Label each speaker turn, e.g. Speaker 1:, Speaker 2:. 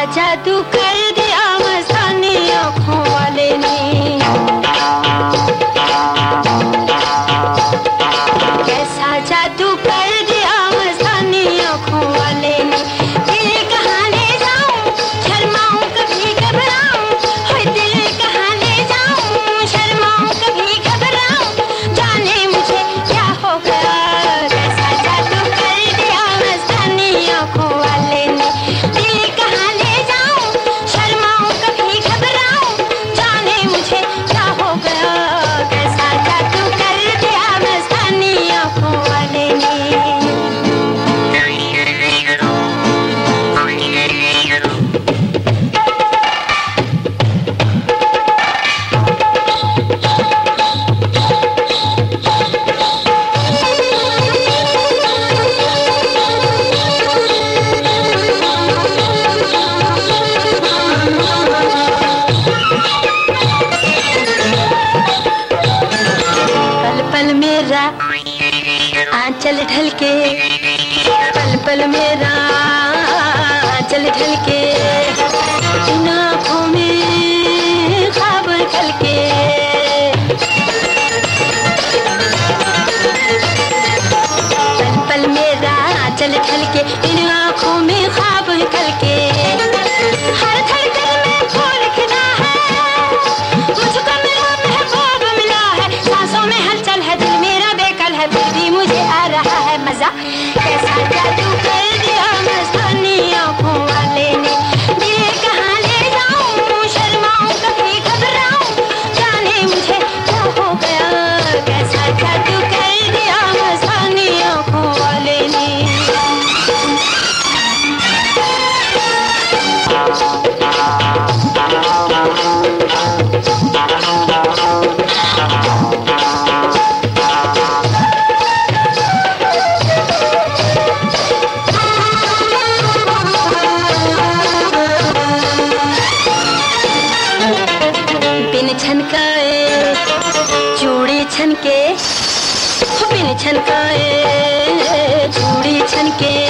Speaker 1: जादू कर दिया मस्तानी आँखों वाले ने। कैसा जादू कर दिया मस्तानी आँखों वाले ने। दिल कहाँ ले जाऊं, शर्माऊं कभी घबराऊं, होय दिल कहाँ ले जाऊं, शर्माऊं कभी घबराऊं, जाने मुझे क्या हो गया। कैसा जादू कर दिया मस्तानी आँखों वाले ने। दिल कहाँ ले जाऊं, शर्माऊं कभी घबराऊं, जाने मुझे क्या हो गया। कैसा जादू कर दिया मस्तानी आँखों वाले ने। पल पल मेरा आंचल ढलके, पल पल मेरा आंचल ढलके, इन आँखों में ख्वाब ढलके। पल पल मेरा आंचल ढलके, इन आँखों में ख्वाब ढलके। हर धड़कन में फूल खिला है, मुझको मेरा महबूब मिला है। सांसों में हलचल है, दिल मेरा बेकल है, फिर भी मुझे आ रहा है मजा। कैसा जादू कर दिया मस्तानी आँखों वाले ने। दिल कहाँ ले जाऊं, शर्माऊं कभी घबराऊं, जाने मुझे क्या हो गया। कैसा जादू कर दिया मस्तानी आँखों वाले ने। बिन छनकाए चूड़ी छनके, बिन छनकाए चूड़ी छनके,